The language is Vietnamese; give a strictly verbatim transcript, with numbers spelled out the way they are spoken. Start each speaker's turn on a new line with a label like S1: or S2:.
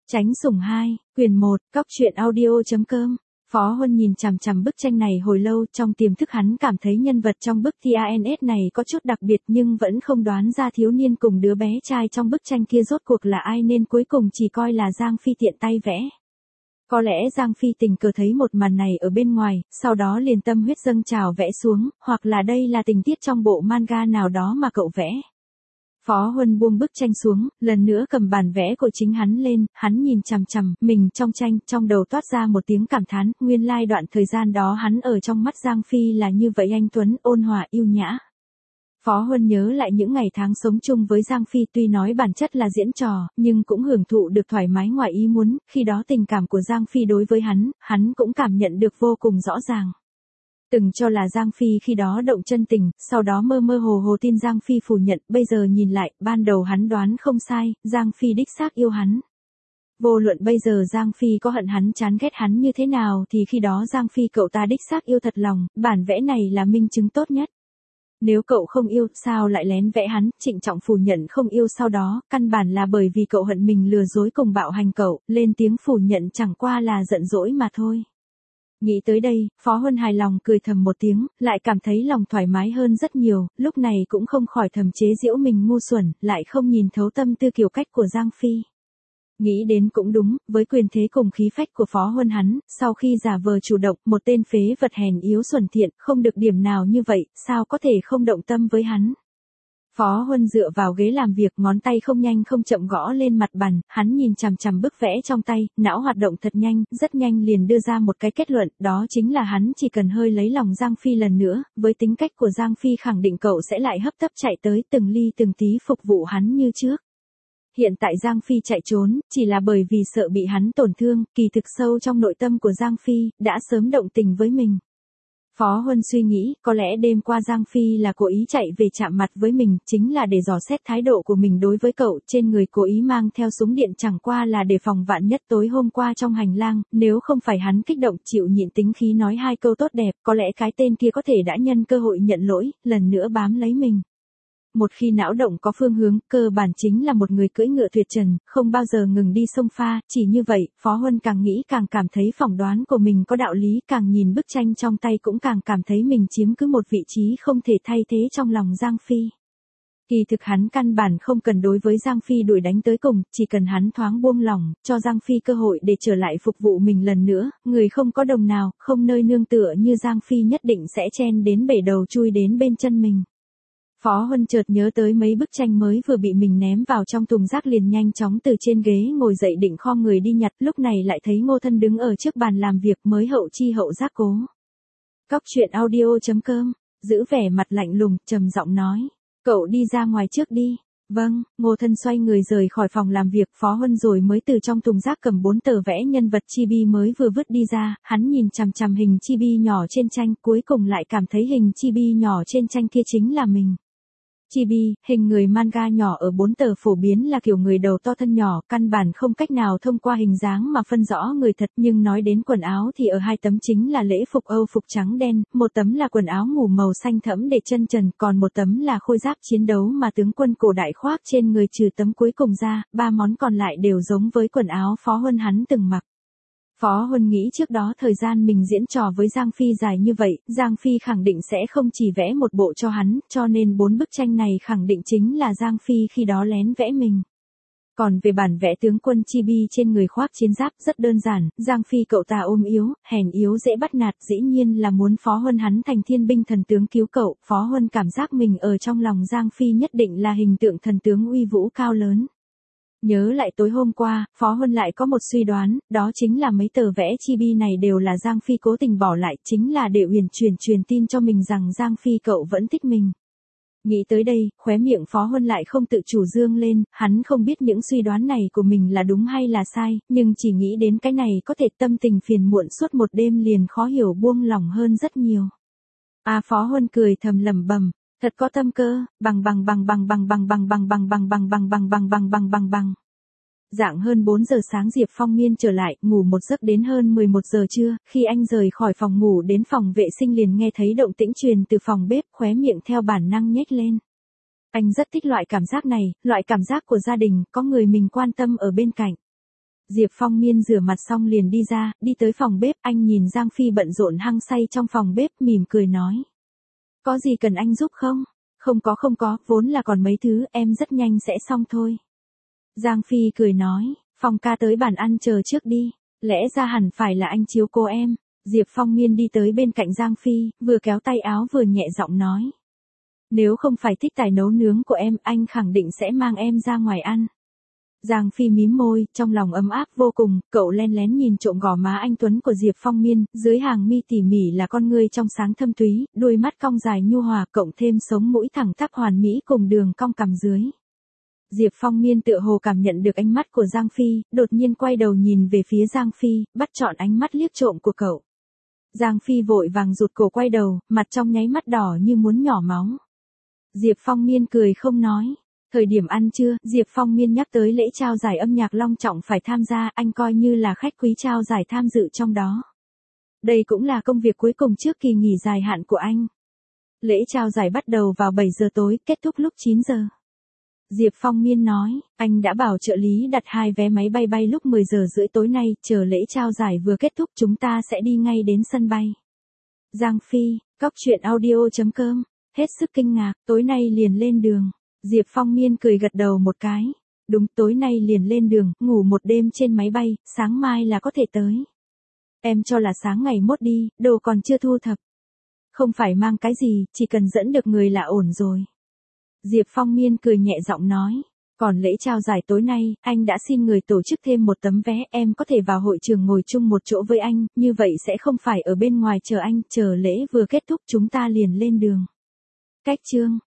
S1: Tránh sủng hai, quyền một, cóc truyện audio.com. Phó Huân nhìn chằm chằm bức tranh này hồi lâu, trong tiềm thức hắn cảm thấy nhân vật trong bức tans này có chút đặc biệt nhưng vẫn không đoán ra thiếu niên cùng đứa bé trai trong bức tranh kia rốt cuộc là ai nên cuối cùng chỉ coi là Giang Phi tiện tay vẽ. Có lẽ Giang Phi tình cờ thấy một màn này ở bên ngoài, sau đó liền tâm huyết dâng trào vẽ xuống, hoặc là đây là tình tiết trong bộ manga nào đó mà cậu vẽ. Phó Huân buông bức tranh xuống, lần nữa cầm bản vẽ của chính hắn lên, hắn nhìn chằm chằm mình trong tranh, trong đầu toát ra một tiếng cảm thán, nguyên lai đoạn thời gian đó hắn ở trong mắt Giang Phi là như vậy, anh tuấn, ôn hòa, yêu nhã. Phó Huân nhớ lại những ngày tháng sống chung với Giang Phi, tuy nói bản chất là diễn trò, nhưng cũng hưởng thụ được thoải mái ngoài ý muốn, khi đó tình cảm của Giang Phi đối với hắn, hắn cũng cảm nhận được vô cùng rõ ràng. Từng cho là Giang Phi khi đó động chân tình, sau đó mơ mơ hồ hồ tin Giang Phi phủ nhận, bây giờ nhìn lại, ban đầu hắn đoán không sai, Giang Phi đích xác yêu hắn. Vô luận bây giờ Giang Phi có hận hắn chán ghét hắn như thế nào thì khi đó Giang Phi cậu ta đích xác yêu thật lòng, bản vẽ này là minh chứng tốt nhất. Nếu cậu không yêu, sao lại lén vẽ hắn, trịnh trọng phủ nhận không yêu sau đó, căn bản là bởi vì cậu hận mình lừa dối cùng bạo hành cậu, lên tiếng phủ nhận chẳng qua là giận dỗi mà thôi. Nghĩ tới đây, Phó Huân hài lòng cười thầm một tiếng, lại cảm thấy lòng thoải mái hơn rất nhiều, lúc này cũng không khỏi thầm chế giễu mình ngu xuẩn, lại không nhìn thấu tâm tư kiểu cách của Giang Phi. Nghĩ đến cũng đúng, với quyền thế cùng khí phách của Phó Huân hắn, sau khi giả vờ chủ động, một tên phế vật hèn yếu xuẩn thiện, không được điểm nào như vậy, sao có thể không động tâm với hắn. Phó Huân dựa vào ghế làm việc, ngón tay không nhanh không chậm gõ lên mặt bàn, hắn nhìn chằm chằm bức vẽ trong tay, não hoạt động thật nhanh, rất nhanh liền đưa ra một cái kết luận, đó chính là hắn chỉ cần hơi lấy lòng Giang Phi lần nữa, với tính cách của Giang Phi khẳng định cậu sẽ lại hấp tấp chạy tới từng ly từng tí phục vụ hắn như trước. Hiện tại Giang Phi chạy trốn, chỉ là bởi vì sợ bị hắn tổn thương, kỳ thực sâu trong nội tâm của Giang Phi, đã sớm động tình với mình. Phó Huân suy nghĩ, có lẽ đêm qua Giang Phi là cố ý chạy về chạm mặt với mình, chính là để dò xét thái độ của mình đối với cậu, trên người cố ý mang theo súng điện chẳng qua là để phòng vạn nhất tối hôm qua trong hành lang, nếu không phải hắn kích động chịu nhịn tính khí nói hai câu tốt đẹp, có lẽ cái tên kia có thể đã nhân cơ hội nhận lỗi, lần nữa bám lấy mình. Một khi não động có phương hướng, cơ bản chính là một người cưỡi ngựa tuyệt trần, không bao giờ ngừng đi sông pha, chỉ như vậy, Phó Huân càng nghĩ càng cảm thấy phỏng đoán của mình có đạo lý, càng nhìn bức tranh trong tay cũng càng cảm thấy mình chiếm cứ một vị trí không thể thay thế trong lòng Giang Phi. Kỳ thực hắn căn bản không cần đối với Giang Phi đuổi đánh tới cùng, chỉ cần hắn thoáng buông lỏng, cho Giang Phi cơ hội để trở lại phục vụ mình lần nữa, người không có đồng nào, không nơi nương tựa như Giang Phi nhất định sẽ chen đến bể đầu chui đến bên chân mình. Phó Huân chợt nhớ tới mấy bức tranh mới vừa bị mình ném vào trong thùng rác, liền nhanh chóng từ trên ghế ngồi dậy định khom người đi nhặt, lúc này lại thấy Ngô Thân đứng ở trước bàn làm việc, mới hậu chi hậu giác cố. Cóc truyện audio.com, giữ vẻ mặt lạnh lùng, trầm giọng nói, cậu đi ra ngoài trước đi. Vâng, Ngô Thân xoay người rời khỏi phòng làm việc, Phó Huân rồi mới từ trong thùng rác cầm bốn tờ vẽ nhân vật chibi mới vừa vứt đi ra, hắn nhìn chằm chằm hình chibi nhỏ trên tranh, cuối cùng lại cảm thấy hình chibi nhỏ trên tranh kia chính là mình. Chibi, hình người manga nhỏ ở bốn tờ phổ biến là kiểu người đầu to thân nhỏ, căn bản không cách nào thông qua hình dáng mà phân rõ người thật, nhưng nói đến quần áo thì ở hai tấm chính là lễ phục Âu phục trắng đen, một tấm là quần áo ngủ màu xanh thẫm để chân trần, còn một tấm là khôi giáp chiến đấu mà tướng quân cổ đại khoác trên người trừ tấm cuối cùng ra, ba món còn lại đều giống với quần áo Phó Huân hắn từng mặc. Phó Huân nghĩ trước đó thời gian mình diễn trò với Giang Phi dài như vậy, Giang Phi khẳng định sẽ không chỉ vẽ một bộ cho hắn, cho nên bốn bức tranh này khẳng định chính là Giang Phi khi đó lén vẽ mình. Còn về bản vẽ tướng quân chibi trên người khoác chiến giáp rất đơn giản, Giang Phi cậu ta ôm yếu, hèn yếu dễ bắt nạt, dĩ nhiên là muốn Phó Huân hắn thành thiên binh thần tướng cứu cậu, Phó Huân cảm giác mình ở trong lòng Giang Phi nhất định là hình tượng thần tướng uy vũ cao lớn. Nhớ lại tối hôm qua, Phó Huân lại có một suy đoán, đó chính là mấy tờ vẽ chibi này đều là Giang Phi cố tình bỏ lại, chính là để uyển chuyển truyền tin cho mình rằng Giang Phi cậu vẫn thích mình. Nghĩ tới đây, khóe miệng Phó Huân lại không tự chủ dương lên, hắn không biết những suy đoán này của mình là đúng hay là sai, nhưng chỉ nghĩ đến cái này có thể tâm tình phiền muộn suốt một đêm liền khó hiểu buông lỏng hơn rất nhiều. À, Phó Huân cười thầm lẩm bẩm. Thật có tâm cơ, bằng bằng bằng bằng bằng bằng bằng bằng bằng bằng bằng bằng bằng bằng bằng bằng bằng bằng. Dạng hơn bốn giờ sáng Diệp Phong Miên trở lại, ngủ một giấc đến hơn mười một giờ trưa, khi anh rời khỏi phòng ngủ đến phòng vệ sinh liền nghe thấy động tĩnh truyền từ phòng bếp, khóe miệng theo bản năng nhếch lên. Anh rất thích loại cảm giác này, loại cảm giác của gia đình, có người mình quan tâm ở bên cạnh. Diệp Phong Miên rửa mặt xong liền đi ra, đi tới phòng bếp, anh nhìn Giang Phi bận rộn hăng say trong phòng bếp, mỉm cười nói. Có gì cần anh giúp không? Không có không có, vốn là còn mấy thứ, em rất nhanh sẽ xong thôi. Giang Phi cười nói, Phong ca tới bàn ăn chờ trước đi, lẽ ra hẳn phải là anh chiếu cố em. Diệp Phong Miên đi tới bên cạnh Giang Phi, vừa kéo tay áo vừa nhẹ giọng nói. Nếu không phải thích tài nấu nướng của em, anh khẳng định sẽ mang em ra ngoài ăn. Giang Phi mím môi, trong lòng ấm áp vô cùng, cậu len lén nhìn trộm gò má anh tuấn của Diệp Phong Miên, dưới hàng mi tỉ mỉ là con ngươi trong sáng thâm thúy, đôi mắt cong dài nhu hòa, cộng thêm sống mũi thẳng tắp hoàn mỹ cùng đường cong cằm dưới. Diệp Phong Miên tựa hồ cảm nhận được ánh mắt của Giang Phi, đột nhiên quay đầu nhìn về phía Giang Phi, bắt chọn ánh mắt liếc trộm của cậu. Giang Phi vội vàng rụt cổ quay đầu, mặt trong nháy mắt đỏ như muốn nhỏ máu. Diệp Phong Miên cười không nói. Thời điểm ăn trưa, Diệp Phong Miên nhắc tới lễ trao giải âm nhạc long trọng phải tham gia, anh coi như là khách quý trao giải tham dự trong đó. Đây cũng là công việc cuối cùng trước kỳ nghỉ dài hạn của anh. Lễ trao giải bắt đầu vào bảy giờ tối, kết thúc lúc chín giờ. Diệp Phong Miên nói, anh đã bảo trợ lý đặt hai vé máy bay bay lúc mười giờ rưỡi tối nay, chờ lễ trao giải vừa kết thúc chúng ta sẽ đi ngay đến sân bay. Giang Phi, cóc truyện audio chấm com, hết sức kinh ngạc, tối nay liền lên đường. Diệp Phong Miên cười gật đầu một cái. Đúng, tối nay liền lên đường, ngủ một đêm trên máy bay, sáng mai là có thể tới. Em cho là sáng ngày mốt đi, đồ còn chưa thu thập. Không phải mang cái gì, chỉ cần dẫn được người là ổn rồi. Diệp Phong Miên cười nhẹ giọng nói. Còn lễ trao giải tối nay, anh đã xin người tổ chức thêm một tấm vé, em có thể vào hội trường ngồi chung một chỗ với anh, như vậy sẽ không phải ở bên ngoài chờ anh, chờ lễ vừa kết thúc chúng ta liền lên đường. Cách chương